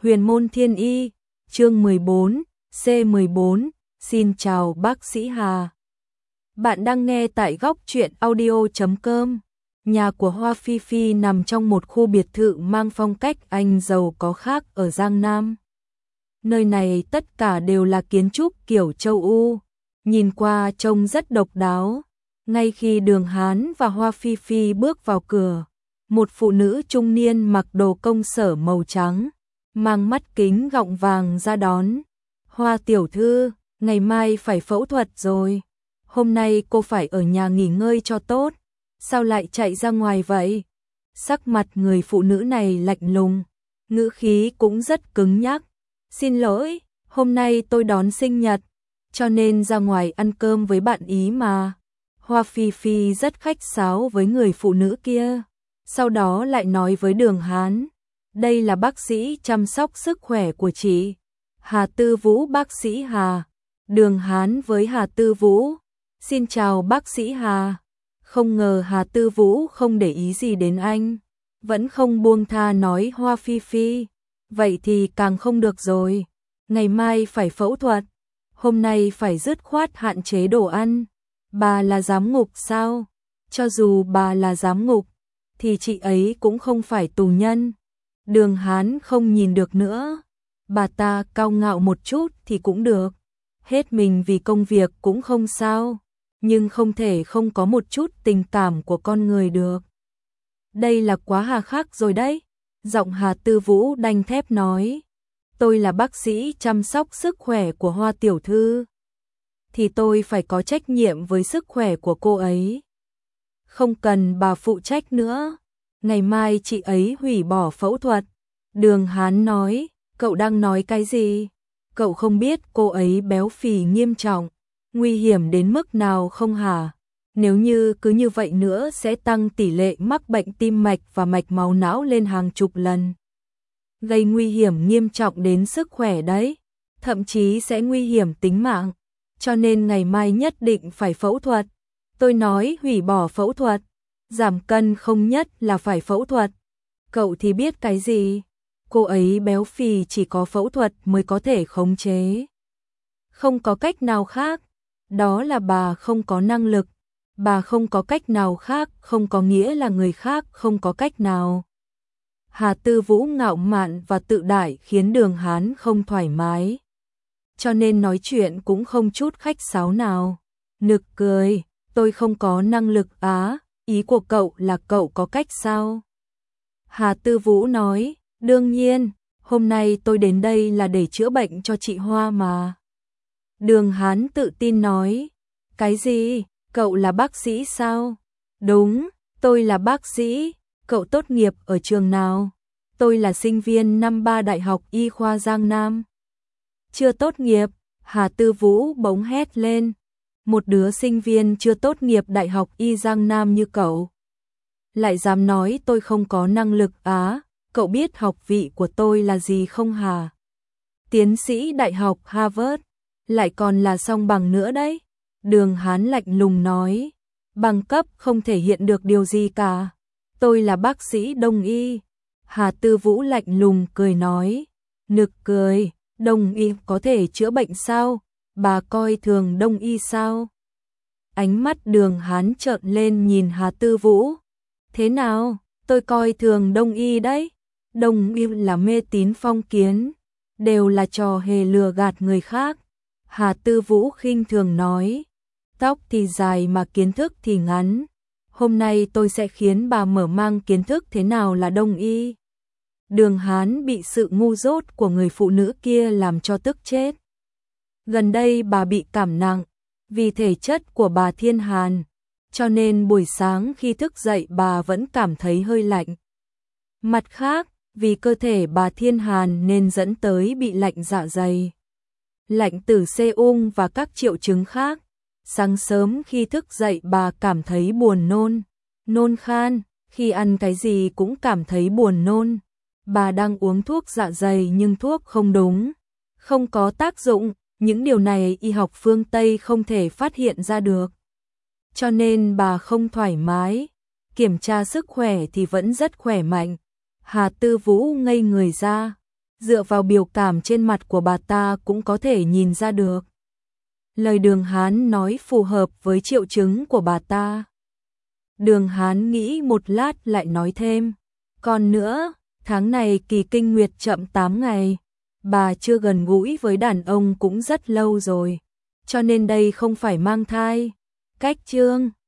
Huyền môn thiên y, chương 14, C14, xin chào bác sĩ Hà. Bạn đang nghe tại góc truyện audio.com. Nhà của Hoa Phi Phi nằm trong một khu biệt thự mang phong cách Anh giàu có khác ở Giang Nam. Nơi này tất cả đều là kiến trúc kiểu châu Âu, nhìn qua trông rất độc đáo. Ngay khi Đường Hán và Hoa Phi Phi bước vào cửa, một phụ nữ trung niên mặc đồ công sở màu trắng, mang mắt kính gọng vàng ra đón. Hoa tiểu thư, ngày mai phải phẫu thuật rồi. Hôm nay cô phải ở nhà nghỉ ngơi cho tốt. Sao lại chạy ra ngoài vậy? Sắc mặt người phụ nữ này lạnh lùng, ngữ khí cũng rất cứng nhắc. Xin lỗi, hôm nay tôi đón sinh nhật, cho nên ra ngoài ăn cơm với bạn ý mà. Hoa Phi Phi rất khách sáo với người phụ nữ kia, sau đó lại nói với Đường Hán. Đây là bác sĩ chăm sóc sức khỏe của chị, Hà Tư Vũ. Bác sĩ Hà. Đường Hán với Hà Tư Vũ. Xin chào bác sĩ Hà. Không ngờ Hà Tư Vũ không để ý gì đến anh, vẫn không buông tha nói Hoa Phi Phi. Vậy thì càng không được rồi, ngày mai phải phẫu thuật, hôm nay phải dứt khoát hạn chế đồ ăn. Bà là giám ngục sao? Cho dù bà là giám ngục, thì chị ấy cũng không phải tù nhân. Đường Hán không nhìn được nữa. Bà ta cao ngạo một chút thì cũng được, hết mình vì công việc cũng không sao, nhưng không thể không có một chút tình cảm của con người được. Đây là quá hà khắc rồi đấy. Giọng Hà Tư Vũ đanh thép nói. Tôi là bác sĩ chăm sóc sức khỏe của Hoa tiểu thư, thì tôi phải có trách nhiệm với sức khỏe của cô ấy. Không cần bà phụ trách nữa, ngày mai chị ấy hủy bỏ phẫu thuật. Đường Hán nói. Cậu đang nói cái gì? Cậu không biết cô ấy béo phì nghiêm trọng, nguy hiểm đến mức nào không hả? Nếu như cứ như vậy nữa sẽ tăng tỷ lệ mắc bệnh tim mạch và mạch máu não lên hàng chục lần. Gây nguy hiểm nghiêm trọng đến sức khỏe đấy, thậm chí sẽ nguy hiểm tính mạng. Cho nên ngày mai nhất định phải phẫu thuật. Tôi nói hủy bỏ phẫu thuật, giảm cân không nhất là phải phẫu thuật. Cậu thì biết cái gì? Cô ấy béo phì chỉ có phẫu thuật mới có thể khống chế. Không có cách nào khác, đó là bà không có năng lực. Bà không có cách nào khác không có nghĩa là người khác không có cách nào. Hà Tư Vũ ngạo mạn và tự đại khiến Đường Hán không thoải mái, cho nên nói chuyện cũng không chút khách sáo nào. Nực cười, tôi không có năng lực á, ý của cậu là cậu có cách sao? Hà Tư Vũ nói. Đương nhiên, hôm nay tôi đến đây là để chữa bệnh cho chị Hoa mà. Đường Hán tự tin nói. Cái gì? Cậu là bác sĩ sao? Đúng, tôi là bác sĩ. Cậu tốt nghiệp ở trường nào? Tôi là sinh viên năm 3 Đại học Y khoa Giang Nam. Chưa tốt nghiệp, Hà Tư Vũ bỗng hét lên. Một đứa sinh viên chưa tốt nghiệp Đại học Y Giang Nam như cậu lại dám nói tôi không có năng lực á? Cậu biết học vị của tôi là gì không hả? Tiến sĩ Đại học Harvard, lại còn là song bằng nữa đấy. Đường Hán lạnh lùng nói. Bằng cấp không thể hiện được điều gì cả. Tôi là bác sĩ Đông y. Hà Tư Vũ lạnh lùng cười nói. Nực cười, Đông y có thể chữa bệnh sao? Bà coi thường Đông y sao? Ánh mắt Đường Hán trợn lên nhìn Hà Tư Vũ. Thế nào? Tôi coi thường Đông y đấy. Đông y là mê tín phong kiến, đều là trò hề lừa gạt người khác. Hà Tư Vũ khinh thường nói. Tóc thì dài mà kiến thức thì ngắn. Hôm nay tôi sẽ khiến bà mở mang kiến thức thế nào là Đông y. Đường Hán bị sự ngu dốt của người phụ nữ kia làm cho tức chết. Gần đây bà bị cảm nặng vì thể chất của bà Thiên Hàn, cho nên buổi sáng khi thức dậy bà vẫn cảm thấy hơi lạnh. Mặt khác, vì cơ thể bà Thiên Hàn nên dẫn tới bị lạnh dạ dày, lạnh từ ung và các triệu chứng khác. Sáng sớm khi thức dậy bà cảm thấy buồn nôn, nôn khan, khi ăn cái gì cũng cảm thấy buồn nôn. Bà đang uống thuốc dạ dày nhưng thuốc không đúng, không có tác dụng, những điều này y học phương Tây không thể phát hiện ra được. Cho nên bà không thoải mái, kiểm tra sức khỏe thì vẫn rất khỏe mạnh. Hà Tư Vũ ngây người ra. Dựa vào biểu cảm trên mặt của bà ta cũng có thể nhìn ra được. Lời Đường Hán nói phù hợp với triệu chứng của bà ta. Đường Hán nghĩ một lát lại nói thêm. Còn nữa, tháng này kỳ kinh nguyệt chậm 8 ngày. Bà chưa gần gũi với đàn ông cũng rất lâu rồi. Cho nên đây không phải mang thai. Cách chương